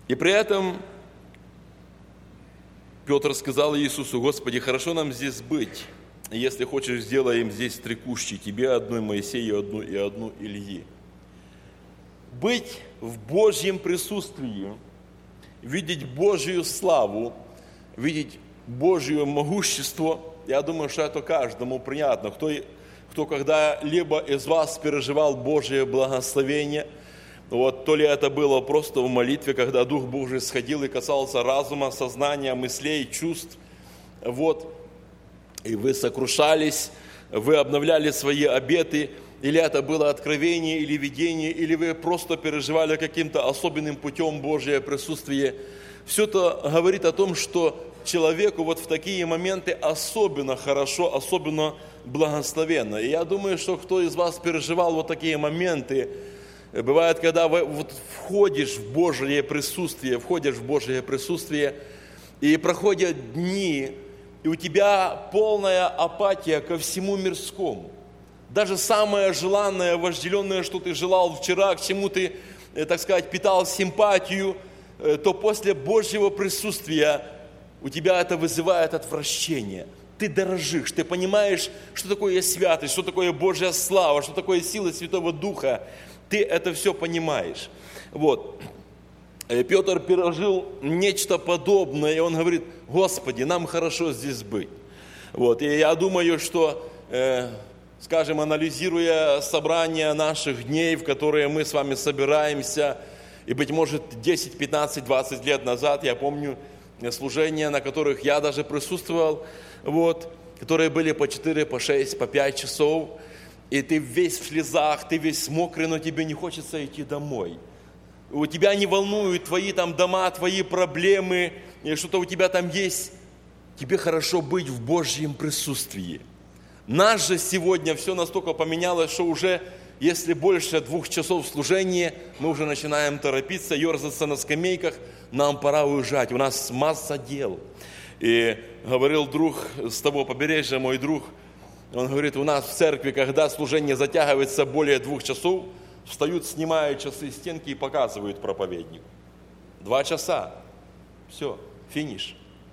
И при этом Петр сказал Иисусу: «Господи, хорошо нам здесь быть. Если хочешь, сделаем здесь 3 кущи, тебе одну, Моисею одну и одну Ильи». Быть в Божьем присутствии, видеть Божью славу, видеть Божье могущество, я думаю, что это каждому приятно. Кто когда-либо из вас переживал Божье благословение, то ли это было просто в молитве, когда Дух Божий сходил и касался разума, сознания, мыслей, чувств, и вы сокрушались, вы обновляли свои обеты, или это было откровение, или видение, или вы просто переживали каким-то особенным путем Божье присутствие. Все это говорит о том, что человеку в такие моменты особенно хорошо, особенно благословенно. И я думаю, что кто из вас переживал такие моменты, бывает, когда входишь в Божье присутствие, и проходят дни, и у тебя полная апатия ко всему мирскому. Даже самое желанное, вожделенное, что ты желал вчера, к чему ты, так сказать, питал симпатию, то после Божьего присутствия у тебя это вызывает отвращение. Ты дорожишь, ты понимаешь, что такое святость, что такое Божья слава, что такое сила Святого Духа. Ты это все понимаешь. Петр пережил нечто подобное, и он говорит: «Господи, нам хорошо здесь быть». И я думаю, что, скажем, анализируя собрания наших дней, в которые мы с вами собираемся, и, быть может, 10, 15, 20 лет назад, я помню служения, на которых я даже присутствовал, которые были по 4, по 6, по 5 часов, и ты весь в слезах, ты весь мокрый, но тебе не хочется идти домой. У тебя не волнуют твои дома, твои проблемы, что-то у тебя там есть. Тебе хорошо быть в Божьем присутствии. Нас же сегодня все настолько поменялось, что уже, если больше 2 часов служения, мы уже начинаем торопиться, ерзаться на скамейках, нам пора уезжать, у нас масса дел. И говорил друг с того побережья, мой друг, он говорит: у нас в церкви, когда служение затягивается более 2 часов, встают, снимают часы стенки и показывают проповеднику. 2 часа. Все, финиш.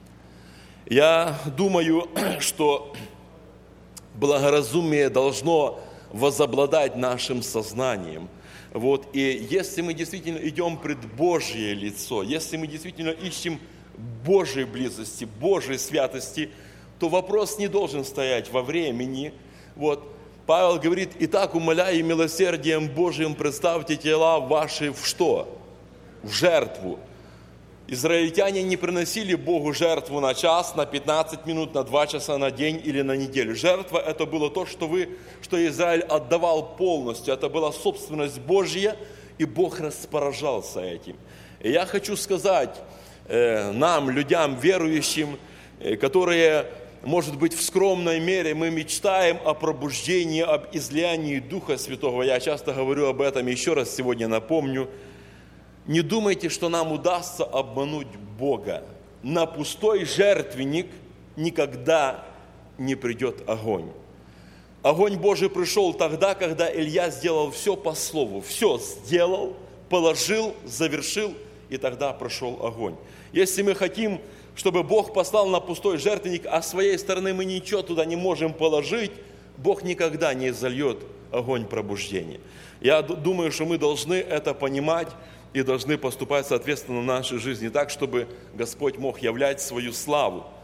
Я думаю, что благоразумие должно возобладать нашим сознанием. И если мы действительно идем пред Божье лицо, если мы действительно ищем Божьей близости, Божьей святости, то вопрос не должен стоять во времени. Павел говорит: «Итак, умоляя милосердием Божьим, представьте тела ваши в что? В жертву». Израильтяне не приносили Богу жертву на час, на 15 минут, на 2 часа, на день или на неделю. Жертва – это было то, что Израиль отдавал полностью. Это была собственность Божья, и Бог распоряжался этим. И я хочу сказать нам, людям верующим, которые, может быть, в скромной мере мы мечтаем о пробуждении, об излиянии Духа Святого. Я часто говорю об этом, еще раз сегодня напомню. Не думайте, что нам удастся обмануть Бога. На пустой жертвенник никогда не придет огонь. Огонь Божий пришел тогда, когда Илья сделал все по слову. Все сделал, положил, завершил, и тогда пришел огонь. Если мы хотим, чтобы Бог послал на пустой жертвенник, а с своей стороны мы ничего туда не можем положить, Бог никогда не зальет огонь пробуждения. Я думаю, что мы должны это понимать и должны поступать соответственно в нашей жизни так, чтобы Господь мог являть свою славу.